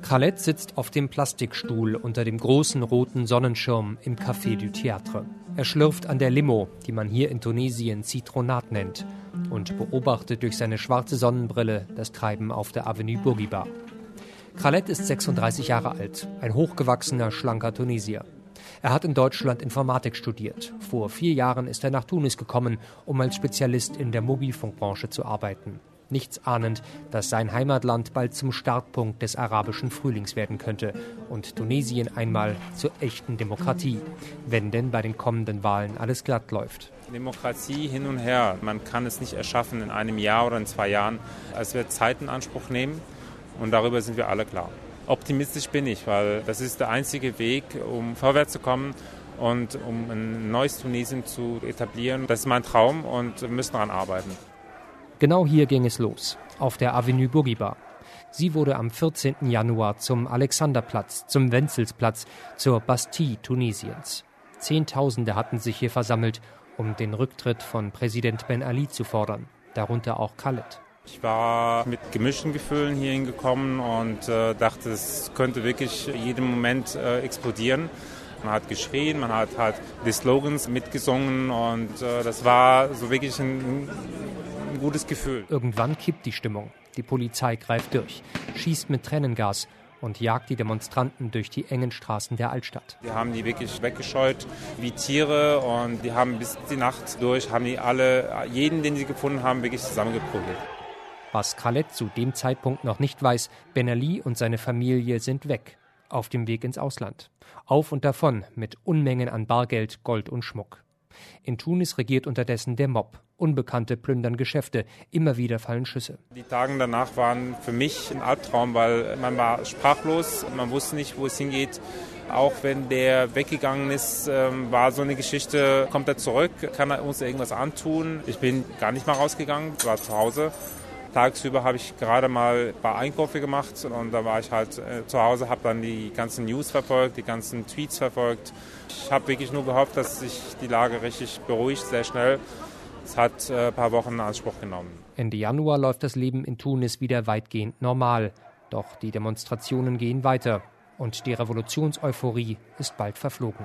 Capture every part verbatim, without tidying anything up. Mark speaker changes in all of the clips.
Speaker 1: Khaled sitzt auf dem Plastikstuhl unter dem großen roten Sonnenschirm im Café du Théâtre. Er schlürft an der Limo, die man hier in Tunesien Zitronat nennt, und beobachtet durch seine schwarze Sonnenbrille das Treiben auf der Avenue Bourguiba. Khaled ist sechsunddreißig Jahre alt, ein hochgewachsener, schlanker Tunesier. Er hat in Deutschland Informatik studiert. Vor vier Jahren ist er nach Tunis gekommen, um als Spezialist in der Mobilfunkbranche zu arbeiten. Nichts ahnend, dass sein Heimatland bald zum Startpunkt des arabischen Frühlings werden könnte und Tunesien einmal zur echten Demokratie, wenn denn bei den kommenden Wahlen alles glatt läuft.
Speaker 2: Demokratie hin und her, man kann es nicht erschaffen in einem Jahr oder in zwei Jahren. Es wird Zeit in Anspruch nehmen und darüber sind wir alle klar. Optimistisch bin ich, weil das ist der einzige Weg, um vorwärts zu kommen und um ein neues Tunesien zu etablieren. Das ist mein Traum und wir müssen daran arbeiten.
Speaker 1: Genau hier ging es los, auf der Avenue Bourguiba. Sie wurde am vierzehnten Januar zum Alexanderplatz, zum Wenzelsplatz, zur Bastille Tunesiens. Zehntausende hatten sich hier versammelt, um den Rücktritt von Präsident Ben Ali zu fordern, darunter auch Khaled.
Speaker 2: Ich war mit gemischten Gefühlen hier hingekommen und äh, dachte, es könnte wirklich jeden Moment äh, explodieren. Man hat geschrien, man hat halt die Slogans mitgesungen und äh, das war so wirklich ein, ein gutes Gefühl.
Speaker 1: Irgendwann kippt die Stimmung. Die Polizei greift durch, schießt mit Tränengas und jagt die Demonstranten durch die engen Straßen der Altstadt.
Speaker 2: Die haben die wirklich weggescheut wie Tiere und die haben bis die Nacht durch, haben die alle, jeden, den sie gefunden haben, wirklich zusammengeprügelt.
Speaker 1: Was Khaled zu dem Zeitpunkt noch nicht weiß, Ben Ali und seine Familie sind weg, auf dem Weg ins Ausland. Auf und davon mit Unmengen an Bargeld, Gold und Schmuck. In Tunis regiert unterdessen der Mob. Unbekannte plündern Geschäfte, immer wieder fallen Schüsse.
Speaker 2: Die Tage danach waren für mich ein Albtraum, weil man war sprachlos, man wusste nicht, wo es hingeht. Auch wenn der weggegangen ist, war so eine Geschichte, kommt er zurück, kann er uns irgendwas antun. Ich bin gar nicht mal rausgegangen, war zu Hause. Tagsüber habe ich gerade mal ein paar Einkäufe gemacht und da war ich halt äh, zu Hause, habe dann die ganzen News verfolgt, die ganzen Tweets verfolgt. Ich habe wirklich nur gehofft, dass sich die Lage richtig beruhigt, sehr schnell. Es hat äh, ein paar Wochen in Anspruch genommen.
Speaker 1: Ende Januar läuft das Leben in Tunis wieder weitgehend normal. Doch die Demonstrationen gehen weiter und die Revolutionseuphorie ist bald verflogen.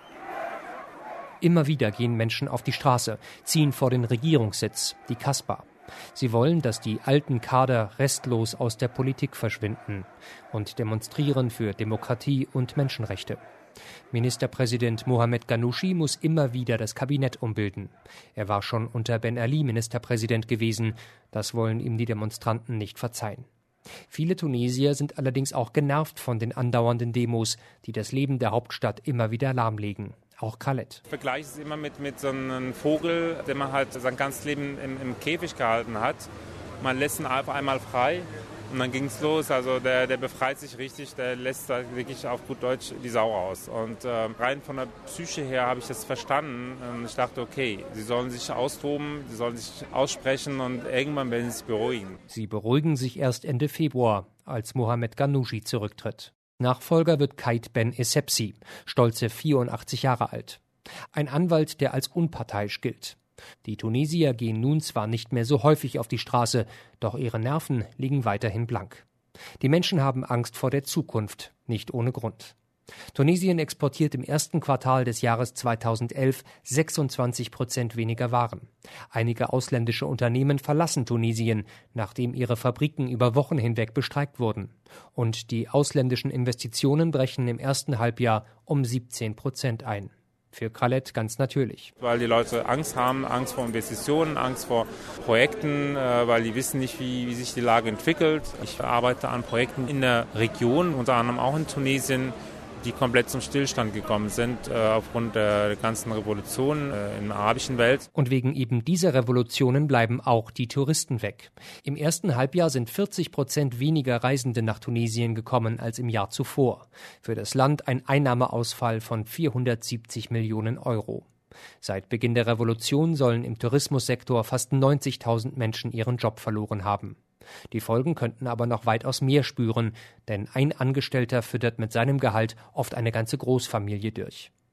Speaker 1: Immer wieder gehen Menschen auf die Straße, ziehen vor den Regierungssitz, die Kasbah. Sie wollen, dass die alten Kader restlos aus der Politik verschwinden und demonstrieren für Demokratie und Menschenrechte. Ministerpräsident Mohamed Ghannouchi muss immer wieder das Kabinett umbilden. Er war schon unter Ben Ali Ministerpräsident gewesen. Das wollen ihm die Demonstranten nicht verzeihen. Viele Tunesier sind allerdings auch genervt von den andauernden Demos, die das Leben der Hauptstadt immer wieder lahmlegen. Auch Khaled.
Speaker 2: Ich vergleiche es immer mit, mit so einem Vogel, den man halt sein ganzes Leben im, im Käfig gehalten hat. Man lässt ihn auf einmal frei und dann ging es los. Also der, der befreit sich richtig, der lässt da wirklich auf gut Deutsch die Sau raus. Und äh, rein von der Psyche her habe ich das verstanden. Und ich dachte, okay, sie sollen sich austoben, sie sollen sich aussprechen und irgendwann werden sie sich beruhigen.
Speaker 1: Sie beruhigen sich erst Ende Februar, als Mohamed Ghannouchi zurücktritt. Nachfolger wird Kaid Ben Essebsi, stolze vierundachtzig Jahre alt. Ein Anwalt, der als unparteiisch gilt. Die Tunesier gehen nun zwar nicht mehr so häufig auf die Straße, doch ihre Nerven liegen weiterhin blank. Die Menschen haben Angst vor der Zukunft, nicht ohne Grund. Tunesien exportiert im ersten Quartal des Jahres zweitausendelf sechsundzwanzig Prozent weniger Waren. Einige ausländische Unternehmen verlassen Tunesien, nachdem ihre Fabriken über Wochen hinweg bestreikt wurden. Und die ausländischen Investitionen brechen im ersten Halbjahr um siebzehn Prozent ein. Für Khaled ganz natürlich.
Speaker 2: Weil die Leute Angst haben, Angst vor Investitionen, Angst vor Projekten, weil die wissen nicht, wie, wie sich die Lage entwickelt. Ich arbeite an Projekten in der Region, unter anderem auch in Tunesien, die komplett zum Stillstand gekommen sind äh, aufgrund der ganzen Revolution äh, in der arabischen Welt.
Speaker 1: Und wegen eben dieser Revolutionen bleiben auch die Touristen weg. Im ersten Halbjahr sind vierzig Prozent weniger Reisende nach Tunesien gekommen als im Jahr zuvor. Für das Land ein Einnahmeausfall von vierhundertsiebzig Millionen Euro. Seit Beginn der Revolution sollen im Tourismussektor fast neunzigtausend Menschen ihren Job verloren haben. Die Folgen könnten aber noch weitaus mehr spüren, denn ein Angestellter füttert mit seinem Gehalt oft eine ganze Großfamilie durch.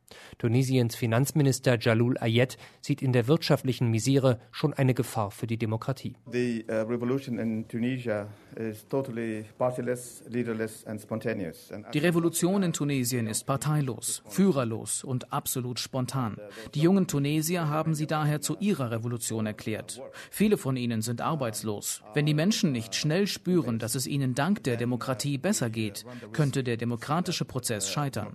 Speaker 1: Tunesiens Finanzminister Jalloul Ayed sieht in der wirtschaftlichen Misere schon eine Gefahr für die Demokratie.
Speaker 3: The uh, revolution in Tunisia is totally partyless, leaderless and spontaneous.
Speaker 4: Die Revolution in Tunesien ist parteilos, führerlos und absolut spontan. Die jungen Tunesier haben sie daher zu ihrer Revolution erklärt. Viele von ihnen sind arbeitslos. Wenn die Menschen nicht schnell spüren, dass es ihnen dank der Demokratie besser geht, könnte der demokratische Prozess scheitern.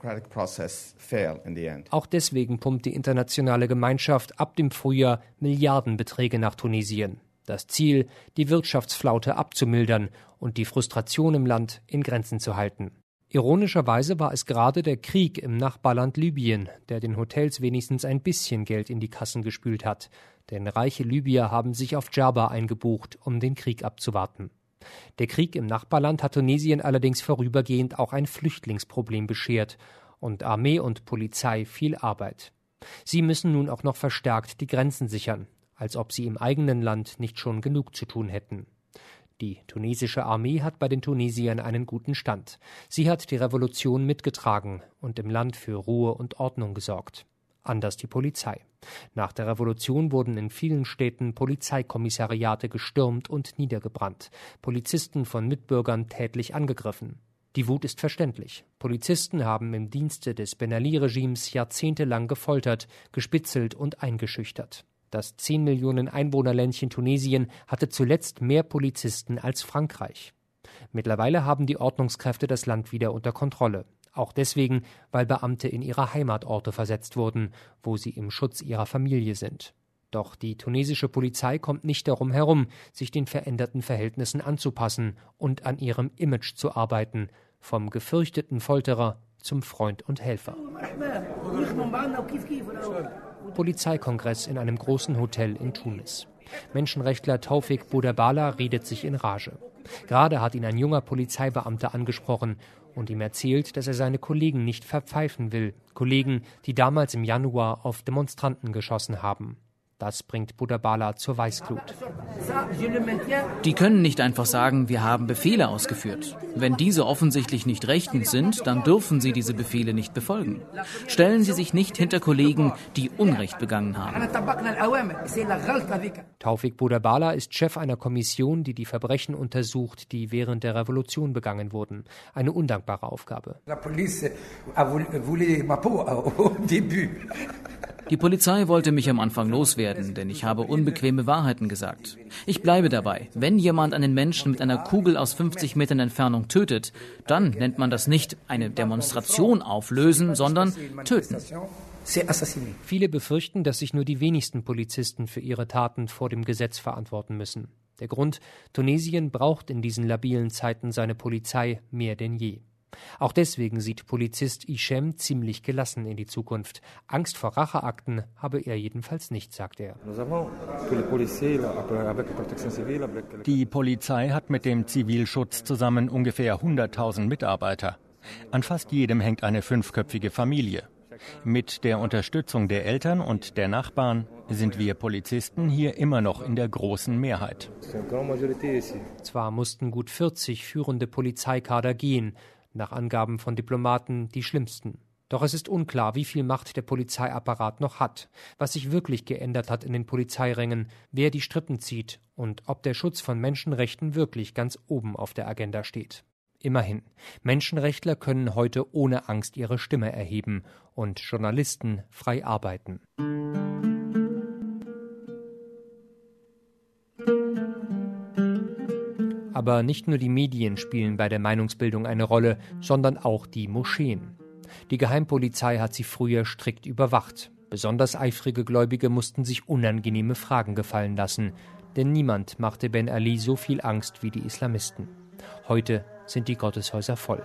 Speaker 1: Auch deswegen pumpt die internationale Gemeinschaft ab dem Frühjahr Milliardenbeträge nach Tunesien. Das Ziel, die Wirtschaftsflaute abzumildern und die Frustration im Land in Grenzen zu halten. Ironischerweise war es gerade der Krieg im Nachbarland Libyen, der den Hotels wenigstens ein bisschen Geld in die Kassen gespült hat. Denn reiche Libyer haben sich auf Djerba eingebucht, um den Krieg abzuwarten. Der Krieg im Nachbarland hat Tunesien allerdings vorübergehend auch ein Flüchtlingsproblem beschert und Armee und Polizei viel Arbeit. Sie müssen nun auch noch verstärkt die Grenzen sichern, als ob sie im eigenen Land nicht schon genug zu tun hätten. Die tunesische Armee hat bei den Tunesiern einen guten Stand. Sie hat die Revolution mitgetragen und im Land für Ruhe und Ordnung gesorgt. Anders die Polizei. Nach der Revolution wurden in vielen Städten Polizeikommissariate gestürmt und niedergebrannt, Polizisten von Mitbürgern tätlich angegriffen. Die Wut ist verständlich. Polizisten haben im Dienste des Ben Ali-Regimes jahrzehntelang gefoltert, gespitzelt und eingeschüchtert. Das zehn Millionen Einwohnerländchen Tunesien hatte zuletzt mehr Polizisten als Frankreich. Mittlerweile haben die Ordnungskräfte das Land wieder unter Kontrolle. Auch deswegen, weil Beamte in ihre Heimatorte versetzt wurden, wo sie im Schutz ihrer Familie sind. Doch die tunesische Polizei kommt nicht darum herum, sich den veränderten Verhältnissen anzupassen und an ihrem Image zu arbeiten, vom gefürchteten Folterer zum Freund und Helfer. Polizeikongress in einem großen Hotel in Tunis. Menschenrechtler Taufik Boudabala redet sich in Rage. Gerade hat ihn ein junger Polizeibeamter angesprochen und ihm erzählt, dass er seine Kollegen nicht verpfeifen will. Kollegen, die damals im Januar auf Demonstranten geschossen haben. Das bringt Boudabala zur Weißglut.
Speaker 4: Die können nicht einfach sagen, wir haben Befehle ausgeführt. Wenn diese offensichtlich nicht rechtens sind, dann dürfen sie diese Befehle nicht befolgen. Stellen Sie sich nicht hinter Kollegen, die Unrecht begangen haben.
Speaker 1: Taufik Boudabala ist Chef einer Kommission, die die Verbrechen untersucht, die während der Revolution begangen wurden. Eine undankbare Aufgabe.
Speaker 4: Die Polizei wollte mich am Anfang loswerden, denn ich habe unbequeme Wahrheiten gesagt. Ich bleibe dabei. Wenn jemand einen Menschen mit einer Kugel aus fünfzig Metern Entfernung tötet, dann nennt man das nicht eine Demonstration auflösen, sondern töten.
Speaker 1: Viele befürchten, dass sich nur die wenigsten Polizisten für ihre Taten vor dem Gesetz verantworten müssen. Der Grund: Tunesien braucht in diesen labilen Zeiten seine Polizei mehr denn je. Auch deswegen sieht Polizist Hichem ziemlich gelassen in die Zukunft. Angst vor Racheakten habe er jedenfalls nicht, sagt er.
Speaker 5: Die Polizei hat mit dem Zivilschutz zusammen ungefähr hunderttausend Mitarbeiter. An fast jedem hängt eine fünfköpfige Familie. Mit der Unterstützung der Eltern und der Nachbarn sind wir Polizisten hier immer noch in der großen Mehrheit.
Speaker 1: Zwar mussten gut vierzig führende Polizeikader gehen, nach Angaben von Diplomaten die schlimmsten. Doch es ist unklar, wie viel Macht der Polizeiapparat noch hat, was sich wirklich geändert hat in den Polizeirängen, wer die Strippen zieht und ob der Schutz von Menschenrechten wirklich ganz oben auf der Agenda steht. Immerhin, Menschenrechtler können heute ohne Angst ihre Stimme erheben und Journalisten frei arbeiten. Aber nicht nur die Medien spielen bei der Meinungsbildung eine Rolle, sondern auch die Moscheen. Die Geheimpolizei hat sie früher strikt überwacht. Besonders eifrige Gläubige mussten sich unangenehme Fragen gefallen lassen, denn niemand machte Ben Ali so viel Angst wie die Islamisten. Heute sind die Gotteshäuser voll.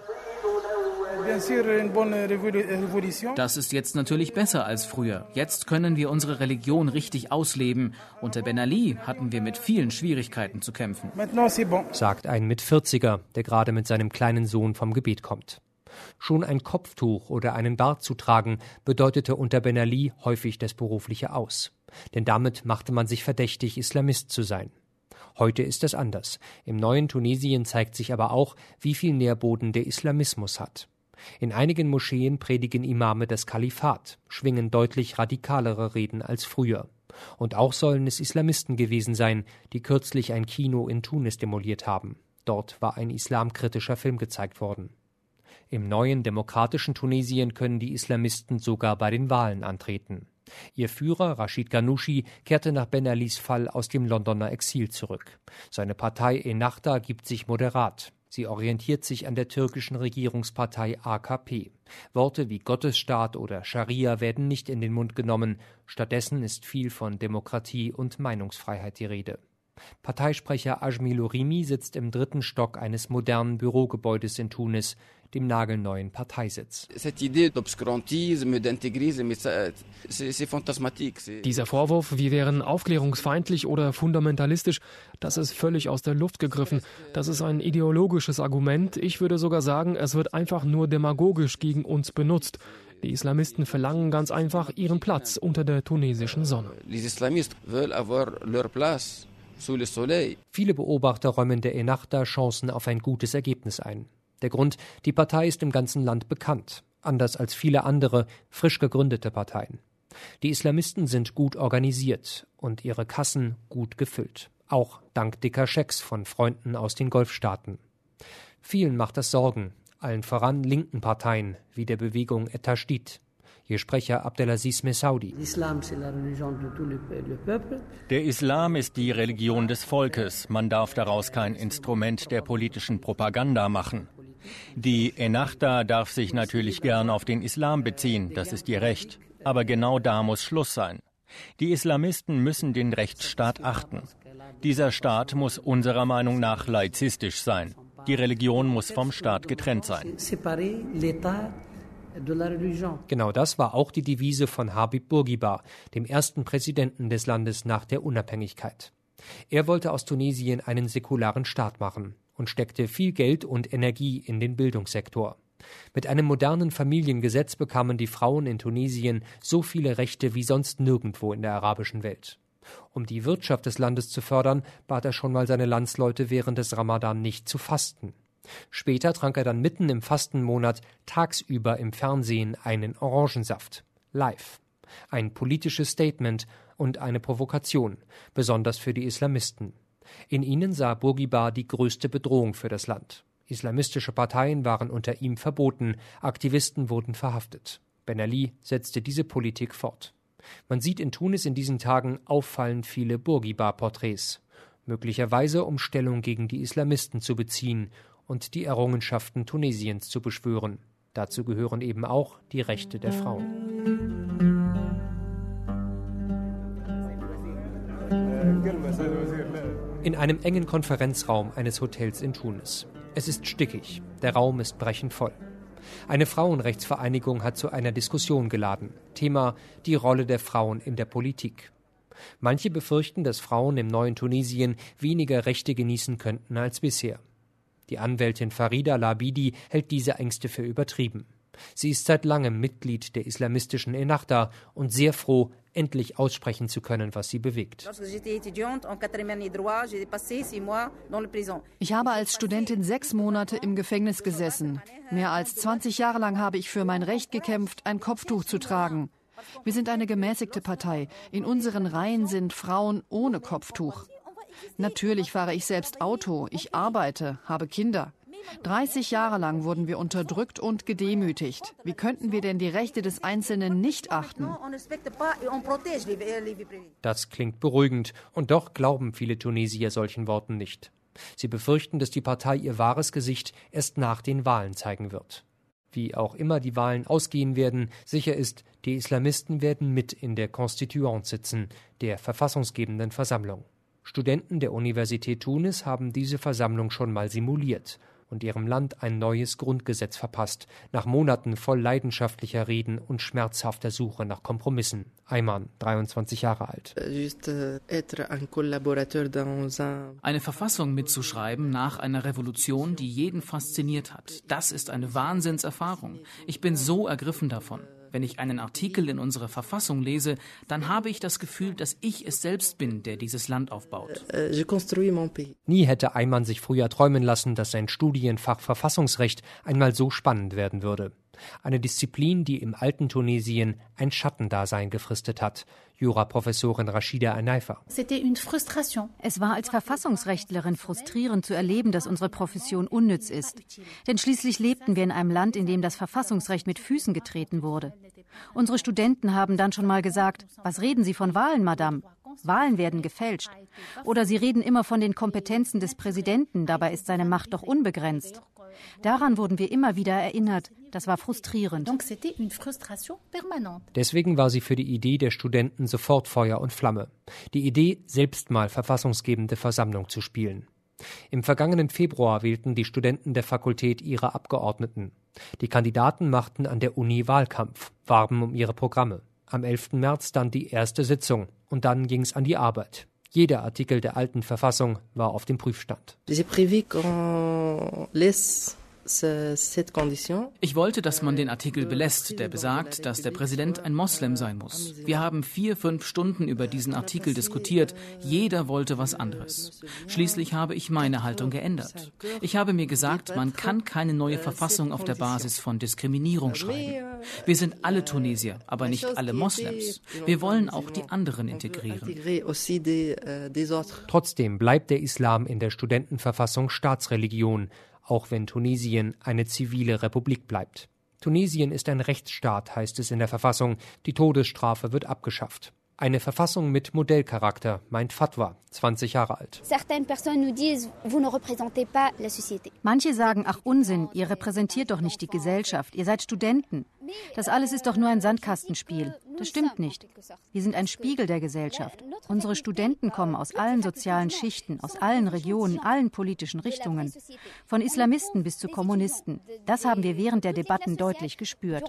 Speaker 4: Das ist jetzt natürlich besser als früher. Jetzt können wir unsere Religion richtig ausleben. Unter Ben Ali hatten wir mit vielen Schwierigkeiten zu kämpfen.
Speaker 1: Sagt ein Mitvierziger, der gerade mit seinem kleinen Sohn vom Gebet kommt. Schon ein Kopftuch oder einen Bart zu tragen, bedeutete unter Ben Ali häufig das berufliche Aus. Denn damit machte man sich verdächtig, Islamist zu sein. Heute ist es anders. Im neuen Tunesien zeigt sich aber auch, wie viel Nährboden der Islamismus hat. In einigen Moscheen predigen Imame das Kalifat, schwingen deutlich radikalere Reden als früher. Und auch sollen es Islamisten gewesen sein, die kürzlich ein Kino in Tunis demoliert haben. Dort war ein islamkritischer Film gezeigt worden. Im neuen demokratischen Tunesien können die Islamisten sogar bei den Wahlen antreten. Ihr Führer Rachid Ghannouchi kehrte nach Ben Alis Fall aus dem Londoner Exil zurück. Seine Partei Ennahda gibt sich moderat. Sie orientiert sich an der türkischen Regierungspartei A K P. Worte wie Gottesstaat oder Scharia werden nicht in den Mund genommen. Stattdessen ist viel von Demokratie und Meinungsfreiheit die Rede. Parteisprecher Ajmi Lourimi sitzt im dritten Stock eines modernen Bürogebäudes in Tunis, dem nagelneuen Parteisitz.
Speaker 6: Dieser Vorwurf, wir wären aufklärungsfeindlich oder fundamentalistisch, das ist völlig aus der Luft gegriffen. Das ist ein ideologisches Argument. Ich würde sogar sagen, es wird einfach nur demagogisch gegen uns benutzt. Die Islamisten verlangen ganz einfach ihren Platz unter der tunesischen Sonne.
Speaker 1: Viele Beobachter räumen der Ennahda Chancen auf ein gutes Ergebnis ein. Der Grund, die Partei ist im ganzen Land bekannt, anders als viele andere, frisch gegründete Parteien. Die Islamisten sind gut organisiert und ihre Kassen gut gefüllt, auch dank dicker Schecks von Freunden aus den Golfstaaten. Vielen macht das Sorgen, allen voran linken Parteien wie der Bewegung Et-Tashdid. Ihr Sprecher Abdelaziz Messaoudi.
Speaker 5: Der Islam ist die Religion des Volkes. Man darf daraus kein Instrument der politischen Propaganda machen. Die Ennahda darf sich natürlich gern auf den Islam beziehen, das ist ihr Recht. Aber genau da muss Schluss sein. Die Islamisten müssen den Rechtsstaat achten. Dieser Staat muss unserer Meinung nach laizistisch sein. Die Religion muss vom Staat getrennt sein.
Speaker 1: Genau das war auch die Devise von Habib Bourguiba, dem ersten Präsidenten des Landes nach der Unabhängigkeit. Er wollte aus Tunesien einen säkularen Staat machen und steckte viel Geld und Energie in den Bildungssektor. Mit einem modernen Familiengesetz bekamen die Frauen in Tunesien so viele Rechte wie sonst nirgendwo in der arabischen Welt. Um die Wirtschaft des Landes zu fördern, bat er schon mal seine Landsleute während des Ramadan nicht zu fasten. Später trank er dann mitten im Fastenmonat tagsüber im Fernsehen einen Orangensaft. Live. Ein politisches Statement und eine Provokation, besonders für die Islamisten. In ihnen sah Bourguiba die größte Bedrohung für das Land. Islamistische Parteien waren unter ihm verboten, Aktivisten wurden verhaftet. Ben Ali setzte diese Politik fort. Man sieht in Tunis in diesen Tagen auffallend viele Bourguiba-Porträts. Möglicherweise um Stellung gegen die Islamisten zu beziehen und die Errungenschaften Tunesiens zu beschwören. Dazu gehören eben auch die Rechte der Frauen. In einem engen Konferenzraum eines Hotels in Tunis. Es ist stickig, der Raum ist brechend voll. Eine Frauenrechtsvereinigung hat zu einer Diskussion geladen. Thema: die Rolle der Frauen in der Politik. Manche befürchten, dass Frauen im neuen Tunesien weniger Rechte genießen könnten als bisher. Die Anwältin Farida Labidi hält diese Ängste für übertrieben. Sie ist seit langem Mitglied der islamistischen Ennahda und sehr froh, endlich aussprechen zu können, was sie bewegt.
Speaker 7: Ich habe als Studentin sechs Monate im Gefängnis gesessen. Mehr als zwanzig Jahre lang habe ich für mein Recht gekämpft, ein Kopftuch zu tragen. Wir sind eine gemäßigte Partei. In unseren Reihen sind Frauen ohne Kopftuch. Natürlich fahre ich selbst Auto, ich arbeite, habe Kinder. dreißig Jahre lang wurden wir unterdrückt und gedemütigt. Wie könnten wir denn die Rechte des Einzelnen nicht achten?
Speaker 1: Das klingt beruhigend, und doch glauben viele Tunesier solchen Worten nicht. Sie befürchten, dass die Partei ihr wahres Gesicht erst nach den Wahlen zeigen wird. Wie auch immer die Wahlen ausgehen werden, sicher ist, die Islamisten werden mit in der Constituante sitzen, der verfassungsgebenden Versammlung. Studenten der Universität Tunis haben diese Versammlung schon mal simuliert und ihrem Land ein neues Grundgesetz verpasst, nach Monaten voll leidenschaftlicher Reden und schmerzhafter Suche nach Kompromissen. Ayman, dreiundzwanzig Jahre alt.
Speaker 4: Eine Verfassung mitzuschreiben nach einer Revolution, die jeden fasziniert hat, das ist eine Wahnsinnserfahrung. Ich bin so ergriffen davon. Wenn ich einen Artikel in unserer Verfassung lese, dann habe ich das Gefühl, dass ich es selbst bin, der dieses Land aufbaut.
Speaker 1: Nie hätte Ayman sich früher träumen lassen, dass sein Studienfach Verfassungsrecht einmal so spannend werden würde. Eine Disziplin, die im alten Tunesien ein Schattendasein gefristet hat. Juraprofessorin Rachida Anaifa.
Speaker 8: Es war als Verfassungsrechtlerin frustrierend zu erleben, dass unsere Profession unnütz ist. Denn schließlich lebten wir in einem Land, in dem das Verfassungsrecht mit Füßen getreten wurde. Unsere Studenten haben dann schon mal gesagt, was reden Sie von Wahlen, Madame? Wahlen werden gefälscht. Oder Sie reden immer von den Kompetenzen des Präsidenten, dabei ist seine Macht doch unbegrenzt. Daran wurden wir immer wieder erinnert. Das war frustrierend.
Speaker 1: Deswegen war sie für die Idee der Studenten sofort Feuer und Flamme. Die Idee, selbst mal verfassungsgebende Versammlung zu spielen. Im vergangenen Februar wählten die Studenten der Fakultät ihre Abgeordneten. Die Kandidaten machten an der Uni Wahlkampf, warben um ihre Programme. Am elften März dann die erste Sitzung und dann ging es an die Arbeit. Jeder Artikel der alten Verfassung war auf dem Prüfstand.
Speaker 4: Ich wollte, dass man den Artikel belässt, der besagt, dass der Präsident ein Moslem sein muss. Wir haben vier, fünf Stunden über diesen Artikel diskutiert. Jeder wollte was anderes. Schließlich habe ich meine Haltung geändert. Ich habe mir gesagt, man kann keine neue Verfassung auf der Basis von Diskriminierung schreiben. Wir sind alle Tunesier, aber nicht alle Moslems. Wir wollen auch die anderen integrieren.
Speaker 1: Trotzdem bleibt der Islam in der Studentenverfassung Staatsreligion, auch wenn Tunesien eine zivile Republik bleibt. Tunesien ist ein Rechtsstaat, heißt es in der Verfassung. Die Todesstrafe wird abgeschafft. Eine Verfassung mit Modellcharakter, meint Fatwa, zwanzig Jahre alt.
Speaker 8: Manche sagen, ach Unsinn, ihr repräsentiert doch nicht die Gesellschaft, ihr seid Studenten. Das alles ist doch nur ein Sandkastenspiel. Das stimmt nicht. Wir sind ein Spiegel der Gesellschaft. Unsere Studenten kommen aus allen sozialen Schichten, aus allen Regionen, allen politischen Richtungen. Von Islamisten bis zu Kommunisten. Das haben wir während der Debatten deutlich gespürt.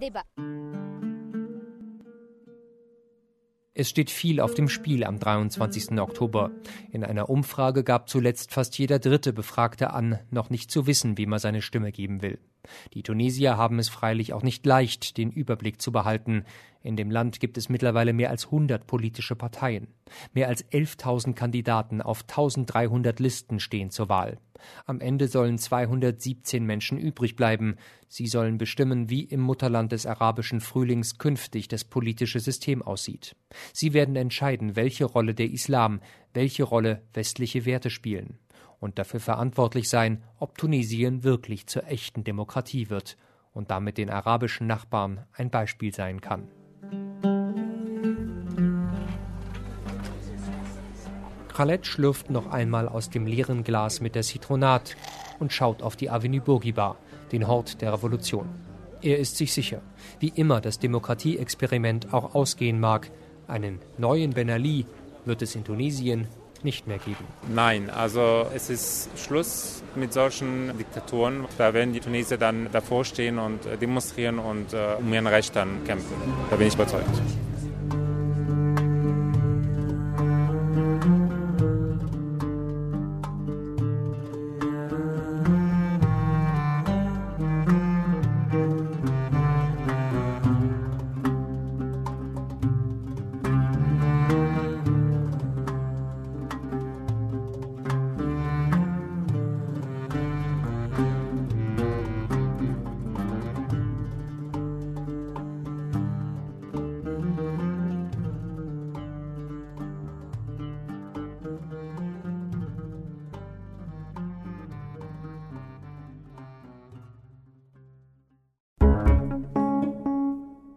Speaker 1: Es steht viel auf dem Spiel am dreiundzwanzigsten Oktober. In einer Umfrage gab zuletzt fast jeder dritte Befragte an, noch nicht zu wissen, wie man seine Stimme geben will. Die Tunesier haben es freilich auch nicht leicht, den Überblick zu behalten. In dem Land gibt es mittlerweile mehr als hundert politische Parteien. Mehr als elftausend Kandidaten auf eintausenddreihundert Listen stehen zur Wahl. Am Ende sollen zweihundertsiebzehn Menschen übrig bleiben. Sie sollen bestimmen, wie im Mutterland des arabischen Frühlings künftig das politische System aussieht. Sie werden entscheiden, welche Rolle der Islam, welche Rolle westliche Werte spielen. Und dafür verantwortlich sein, ob Tunesien wirklich zur echten Demokratie wird und damit den arabischen Nachbarn ein Beispiel sein kann. Khaled schlürft noch einmal aus dem leeren Glas mit der Zitronat und schaut auf die Avenue Bourguiba, den Hort der Revolution. Er ist sich sicher, wie immer das Demokratieexperiment auch ausgehen mag, einen neuen Ben Ali wird es in Tunesien nicht mehr geben.
Speaker 2: Nein, also es ist Schluss mit solchen Diktaturen. Da werden die Tunesier dann davor stehen und demonstrieren und äh, um ihren Recht dann kämpfen. Da bin ich überzeugt.